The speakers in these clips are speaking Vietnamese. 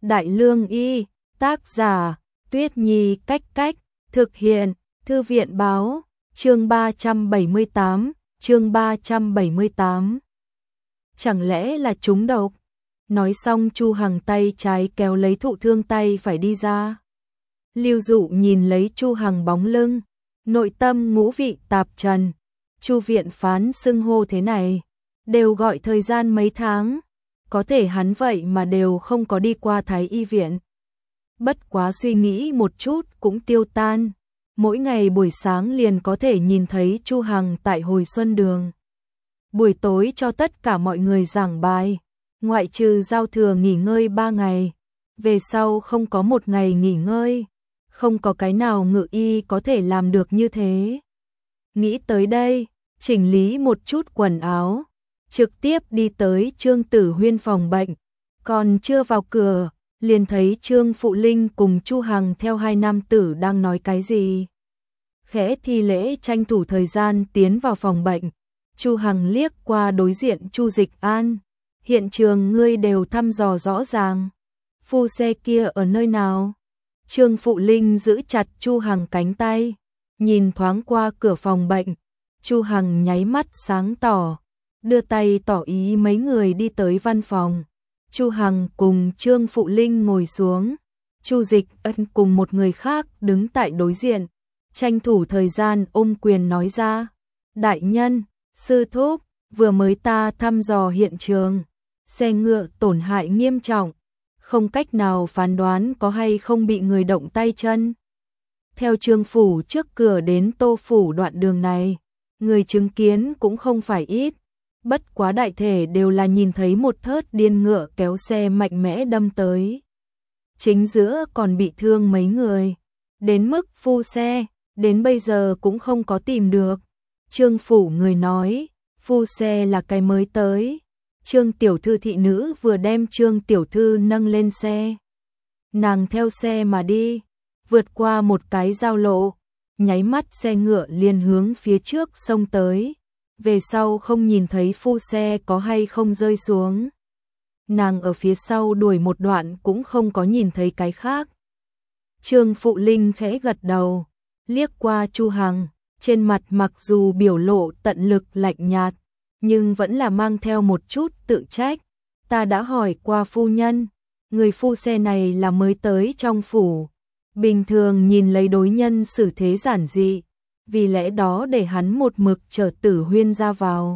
Đại Lương Y, tác giả, Tuyết Nhi Cách Cách, thực hiện, Thư viện Báo, chương 378. Chẳng lẽ là trúng độc? Nói xong Chu Hằng tay trái kéo lấy thụ thương tay phải đi ra. Lưu Dụ nhìn lấy Chu Hằng bóng lưng, nội tâm ngũ vị tạp trần. Chu viện phán xưng hô thế này, đều gọi thời gian mấy tháng, có thể hắn vậy mà đều không có đi qua Thái y viện. Bất quá suy nghĩ một chút cũng tiêu tan, mỗi ngày buổi sáng liền có thể nhìn thấy Chu Hằng tại Hồi Xuân Đường. Buổi tối cho tất cả mọi người giảng bài, ngoại trừ giao thừa nghỉ ngơi 3 ngày, về sau không có một ngày nghỉ ngơi, không có cái nào ngự y có thể làm được như thế. Nghĩ tới đây, chỉnh lý một chút quần áo, trực tiếp đi tới Trương Tử Huyên phòng bệnh, còn chưa vào cửa, liền thấy Trương Phụ Linh cùng Chu Hằng theo hai nam tử đang nói cái gì. Khẽ thi lễ tranh thủ thời gian tiến vào phòng bệnh, Chu Hằng liếc qua đối diện Chu Dịch An, hiện trường ngươi đều thăm dò rõ ràng, phu xe kia ở nơi nào? Trương Phụ Linh giữ chặt Chu Hằng cánh tay, nhìn thoáng qua cửa phòng bệnh, Chu Hằng nháy mắt sáng tỏ, đưa tay tỏ ý mấy người đi tới văn phòng. Chu Hằng cùng Trương Phụ Linh ngồi xuống, Chu Dịch Ân cùng một người khác đứng tại đối diện, tranh thủ thời gian ôm quyền nói ra, đại nhân, sư thúc, vừa mới ta thăm dò hiện trường, xe ngựa tổn hại nghiêm trọng, không cách nào phán đoán có hay không bị người động tay chân. Theo Trương phủ trước cửa đến Tô phủ đoạn đường này, người chứng kiến cũng không phải ít, bất quá đại thể đều là nhìn thấy một thớt điên ngựa kéo xe mạnh mẽ đâm tới. Chính giữa còn bị thương mấy người, đến mức phu xe, đến bây giờ cũng không có tìm được. Trương phủ người nói, phu xe là cái mới tới. Trương tiểu thư thị nữ vừa đem Trương tiểu thư nâng lên xe. Nàng theo xe mà đi, vượt qua một cái giao lộ, nháy mắt xe ngựa liền hướng phía trước xông tới. Về sau không nhìn thấy phu xe có hay không rơi xuống. Nàng ở phía sau đuổi một đoạn cũng không có nhìn thấy cái khác. Trương Phụ Linh khẽ gật đầu, liếc qua Chu Hằng, trên mặt mặc dù biểu lộ tận lực lạnh nhạt, nhưng vẫn là mang theo một chút tự trách. Ta đã hỏi qua phu nhân, người phu xe này là mới tới trong phủ, bình thường nhìn lấy đối nhân xử thế giản dị, vì lẽ đó để hắn một mực chở Tử Huyên ra vào.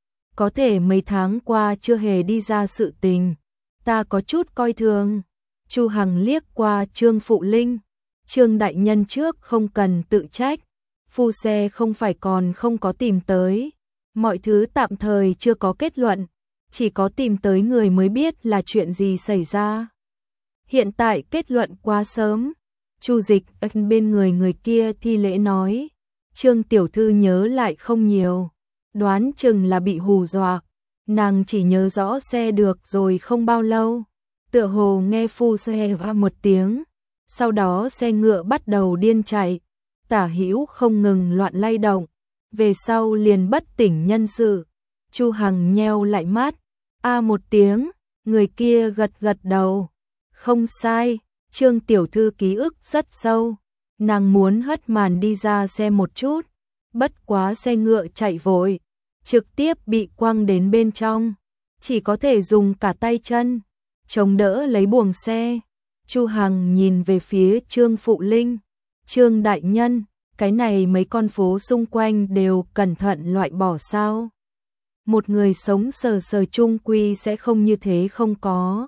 Có thể mấy tháng qua chưa hề đi ra sự tình, ta có chút coi thường. Chu Hằng liếc qua Trương Phụ Linh, Trương đại nhân trước không cần tự trách, phu xe không phải còn không có tìm tới, mọi thứ tạm thời chưa có kết luận, chỉ có tìm tới người mới biết là chuyện gì xảy ra. Hiện tại kết luận quá sớm. Chu Dịch Ân bên người kia thi lễ nói, Trương tiểu thư nhớ lại không nhiều, đoán chừng là bị hù dọa, nàng chỉ nhớ rõ xe được rồi không bao lâu, tựa hồ nghe phu xe va một tiếng, sau đó xe ngựa bắt đầu điên chạy, tả hữu không ngừng loạn lay động, về sau liền bất tỉnh nhân sự. Chu Hằng nheo lại mắt, a một tiếng, người kia gật gật đầu, không sai, Trương tiểu thư ký ức rất sâu. Nàng muốn hất màn đi ra xem một chút, bất quá xe ngựa chạy vội, trực tiếp bị quăng đến bên trong, chỉ có thể dùng cả tay chân chống đỡ lấy buồng xe. Chu Hằng nhìn về phía Trương Phụ Linh, Trương đại nhân, cái này mấy con phố xung quanh đều cẩn thận loại bỏ sao? Một người sống sờ sờ chung quy sẽ không như thế không có.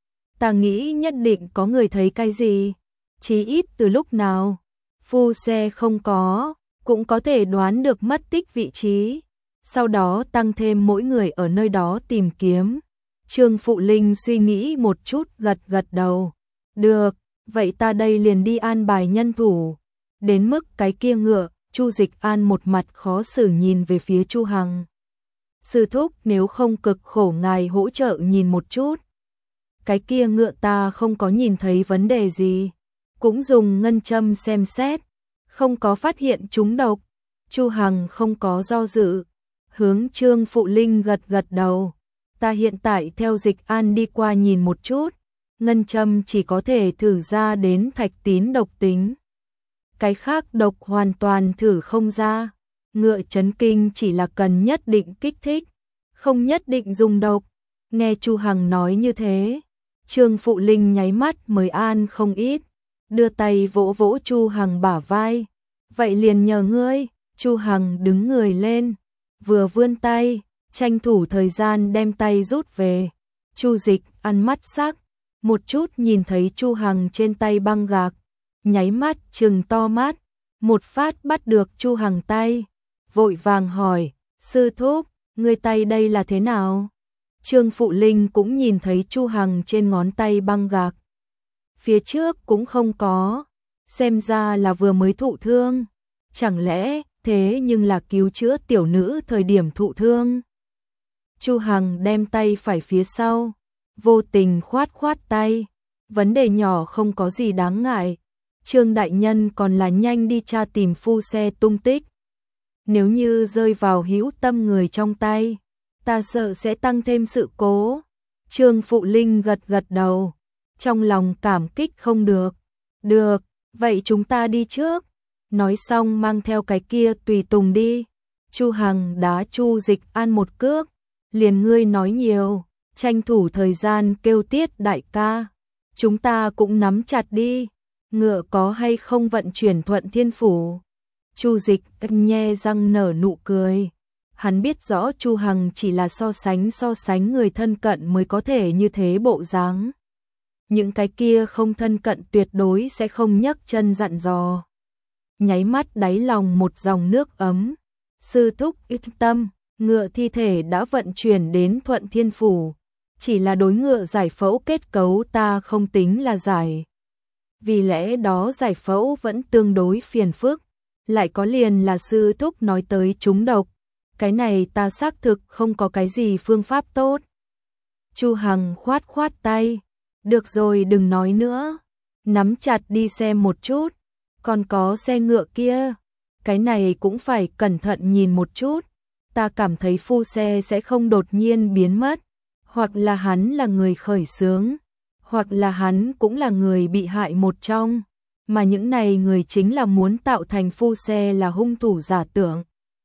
Ta nghĩ nhất định có người thấy cái gì, chí ít từ lúc nào. Phu xe không có, cũng có thể đoán được mất tích vị trí, sau đó tăng thêm mỗi người ở nơi đó tìm kiếm. Trương Phụ Linh suy nghĩ một chút gật gật đầu. Được, vậy ta đây liền đi an bài nhân thủ. Đến mức cái kia ngựa, Chu Dịch An một mặt khó xử nhìn về phía Chu Hằng. Sư thúc nếu không cực khổ ngài hỗ trợ nhìn một chút. Cái kia ngựa ta không có nhìn thấy vấn đề gì, cũng dùng ngân châm xem xét, không có phát hiện trúng độc. Chu Hằng không có do dự, hướng Trương Phụ Linh gật gật đầu. Ta hiện tại theo Dịch An đi qua nhìn một chút, ngân châm chỉ có thể thử ra đến thạch tín độc tính. Cái khác độc hoàn toàn thử không ra. Ngựa chấn kinh chỉ là cần nhất định kích thích, không nhất định dùng độc. Nghe Chu Hằng nói như thế, Trương Phụ Linh nháy mắt mới an không ít, đưa tay vỗ vỗ Chu Hằng bả vai. Vậy liền nhờ ngươi. Chu Hằng đứng người lên, vừa vươn tay, tranh thủ thời gian đem tay rút về. Chu Dịch ăn mắt sắc, một chút nhìn thấy Chu Hằng trên tay băng gạc, nháy mắt trừng to mắt, một phát bắt được Chu Hằng tay, vội vàng hỏi, sư thúc, ngươi tay đây là thế nào? Trương Phụ Linh cũng nhìn thấy Chu Hằng trên ngón tay băng gạc. Phía trước cũng không có, xem ra là vừa mới thụ thương, chẳng lẽ thế nhưng là cứu chữa tiểu nữ thời điểm thụ thương. Chu Hằng đem tay phải phía sau, vô tình khoát khoát tay, vấn đề nhỏ không có gì đáng ngại. Trương đại nhân còn là nhanh đi tra tìm phu xe tung tích. Nếu như rơi vào hữu tâm người trong tay, ta sợ sẽ tăng thêm sự cố. Trương Phụ Linh gật gật đầu, trong lòng cảm kích không được. Được, vậy chúng ta đi trước. Nói xong mang theo cái kia tùy tùng đi. Chu Hằng đá Chu Dịch An một cước, liền ngươi nói nhiều, tranh thủ thời gian kêu Tiết đại ca. Chúng ta cũng nắm chặt đi, ngựa có hay không vận chuyển Thuận Thiên Phủ. Chu Dịch nhe răng nở nụ cười. Hắn biết rõ Chu Hằng chỉ là so sánh người thân cận mới có thể như thế bộ dáng. Những cái kia không thân cận tuyệt đối sẽ không nhấc chân dặn dò. Nháy mắt đáy lòng một dòng nước ấm. Sư thúc yên tâm, ngựa thi thể đã vận chuyển đến Thuận Thiên Phủ. Chỉ là đối ngựa giải phẫu kết cấu ta không tính là giải. Vì lẽ đó giải phẫu vẫn tương đối phiền phức. Lại có liền là sư thúc nói tới trúng độc. Cái này ta xác thực không có cái gì phương pháp tốt. Chu Hằng khoát khoát tay. Được rồi đừng nói nữa. Nắm chặt đi xem một chút. Còn có xe ngựa kia. Cái này cũng phải cẩn thận nhìn một chút. Ta cảm thấy phu xe sẽ không đột nhiên biến mất. Hoặc là hắn là người khởi xướng. Hoặc là hắn cũng là người bị hại một trong. Mà những này người chính là muốn tạo thành phu xe là hung thủ giả tưởng.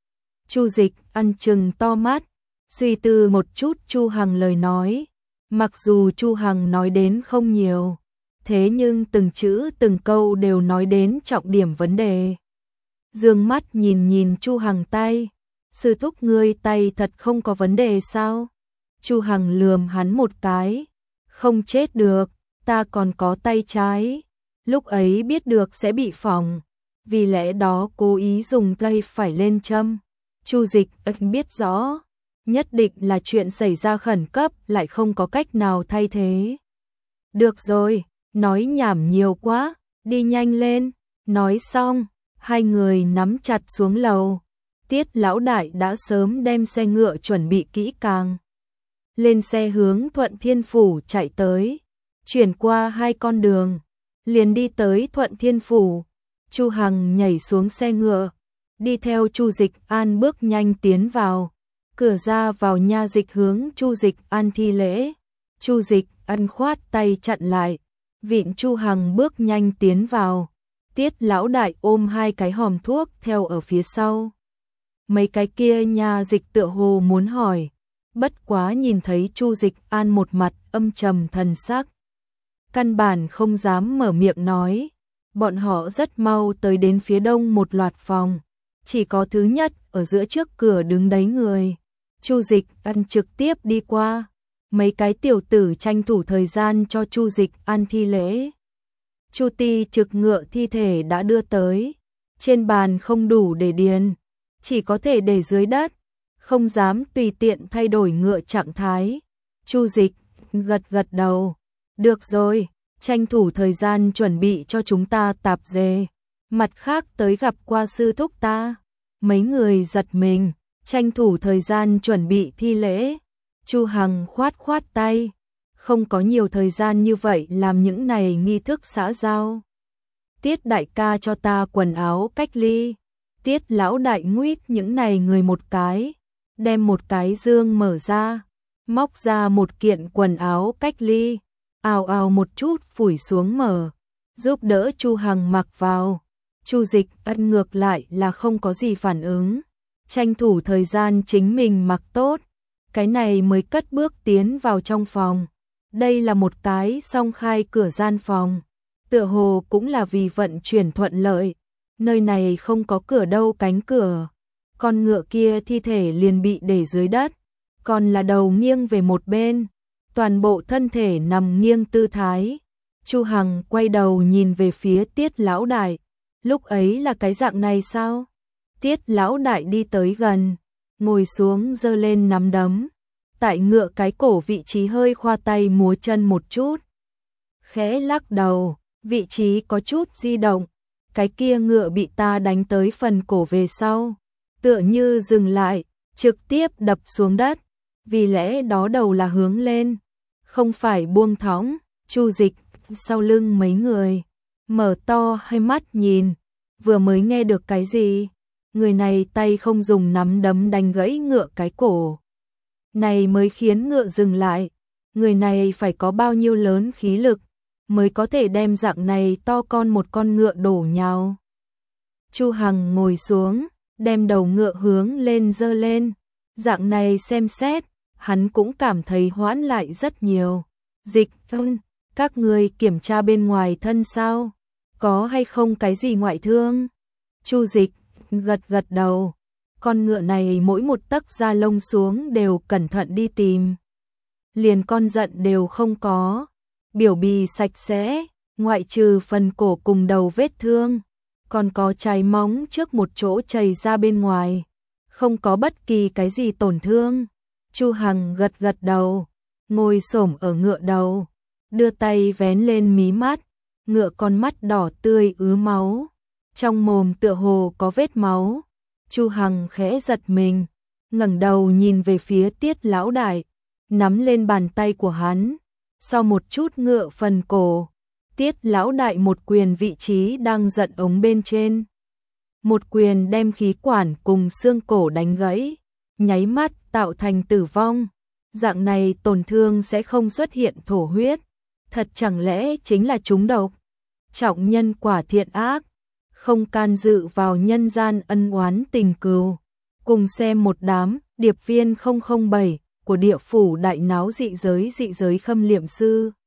Chu Dịch ăn chừng to mắt, suy tư một chút Chu Hằng lời nói. Mặc dù Chu Hằng nói đến không nhiều, thế nhưng từng chữ từng câu đều nói đến trọng điểm vấn đề. Dương mắt nhìn Chu Hằng tay, sư thúc ngươi tay thật không có vấn đề sao? Chu Hằng lườm hắn một cái, không chết được, ta còn có tay trái. Lúc ấy biết được sẽ bị phỏng, vì lẽ đó cố ý dùng tay phải lên châm. Chu Dịch biết rõ, nhất định là chuyện xảy ra khẩn cấp lại không có cách nào thay thế. Được rồi, nói nhảm nhiều quá, đi nhanh lên. Nói xong, hai người nắm chặt xuống lầu. Tiết lão đại đã sớm đem xe ngựa chuẩn bị kỹ càng. Lên xe hướng Thuận Thiên Phủ chạy tới, chuyển qua hai con đường, liền đi tới Thuận Thiên Phủ. Chu Hằng nhảy xuống xe ngựa, đi theo Chu Dịch An bước nhanh tiến vào. Cửa ra vào nha dịch hướng Chu Dịch An thi lễ. Chu Dịch An khoát tay chặn lại, vịn Chu Hằng bước nhanh tiến vào. Tiết lão đại ôm hai cái hòm thuốc theo ở phía sau. Mấy cái kia nha dịch tựa hồ muốn hỏi, bất quá nhìn thấy Chu Dịch An một mặt âm trầm thần sắc, căn bản không dám mở miệng nói. Bọn họ rất mau tới đến phía đông một loạt phòng, chỉ có thứ nhất ở giữa trước cửa đứng đấy người. Chu Dịch An trực tiếp đi qua, mấy cái tiểu tử tranh thủ thời gian cho Chu Dịch An thi lễ. Chu Ti trực ngựa thi thể đã đưa tới, trên bàn không đủ để điền, chỉ có thể để dưới đất, không dám tùy tiện thay đổi ngựa trạng thái. Chu Dịch gật gật đầu, được rồi, tranh thủ thời gian chuẩn bị cho chúng ta tạp dề, mặt khác tới gặp qua sư thúc ta. Mấy người giật mình, tranh thủ thời gian chuẩn bị thi lễ. Chu Hằng khoát khoát tay, không có nhiều thời gian như vậy làm những này nghi thức xã giao. Tiết đại ca cho ta quần áo cách ly. Tiết lão đại nguyết những này người một cái, đem một cái dương mở ra, móc ra một kiện quần áo cách ly. ào ào một chút phủi xuống mở, giúp đỡ Chu Hằng mặc vào. Chu Dịch Ân ngược lại là không có gì phản ứng, tranh thủ thời gian chính mình mặc tốt, cái này mới cất bước tiến vào trong phòng. Đây là một cái song khai cửa gian phòng, tựa hồ cũng là vì vận chuyển thuận lợi, nơi này không có cửa đâu cánh cửa. Con ngựa kia thi thể liền bị để dưới đất, còn là đầu nghiêng về một bên, toàn bộ thân thể nằm nghiêng tư thái. Chu Hằng quay đầu nhìn về phía Tiết lão đại, lúc ấy là cái dạng này sao? Tiết lão đại đi tới gần, ngồi xuống giơ lên nắm đấm, tại ngựa cái cổ vị trí hơi khoa tay múa chân một chút, khẽ lắc đầu, vị trí có chút di động, cái kia ngựa bị ta đánh tới phần cổ về sau, tựa như dừng lại, trực tiếp đập xuống đất, vì lẽ đó đầu là hướng lên, không phải buông thõng. Chu Dịch sau lưng mấy người mở to hai mắt nhìn, vừa mới nghe được cái gì? Người này tay không dùng nắm đấm đánh gãy ngựa cái cổ này mới khiến ngựa dừng lại, người này phải có bao nhiêu lớn khí lực mới có thể đem dạng này to con một con ngựa đổ nhào. Chu Hằng ngồi xuống, đem đầu ngựa hướng lên giơ lên, dạng này xem xét, hắn cũng cảm thấy hoãn lại rất nhiều. Dịch Ân, các người kiểm tra bên ngoài thân sao? Có hay không cái gì ngoại thương? Chu Dịch gật gật đầu, con ngựa này mỗi một tấc da lông xuống đều cẩn thận đi tìm, liền con giận đều không có, biểu bì sạch sẽ, ngoại trừ phần cổ cùng đầu vết thương, còn có cháy móng trước một chỗ chảy ra bên ngoài, không có bất kỳ cái gì tổn thương. Chu Hằng gật gật đầu, ngồi xổm ở ngựa đầu, đưa tay vén lên mí mắt, ngựa con mắt đỏ tươi ứ máu, trong mồm tựa hồ có vết máu. Chu Hằng khẽ giật mình, ngẩng đầu nhìn về phía Tiết lão đại, nắm lên bàn tay của hắn, sau một chút ngựa phần cổ, Tiết lão đại một quyền vị trí đang giận ống bên trên, một quyền đem khí quản cùng xương cổ đánh gãy, nháy mắt tạo thành tử vong. Dạng này tổn thương sẽ không xuất hiện thổ huyết, thật chẳng lẽ chính là trúng độc? Trọng nhân quả thiện ác, không can dự vào nhân gian ân oán tình cừu. Cùng xem một đám điệp viên 007 của địa phủ đại náo dị giới khâm liệm sư.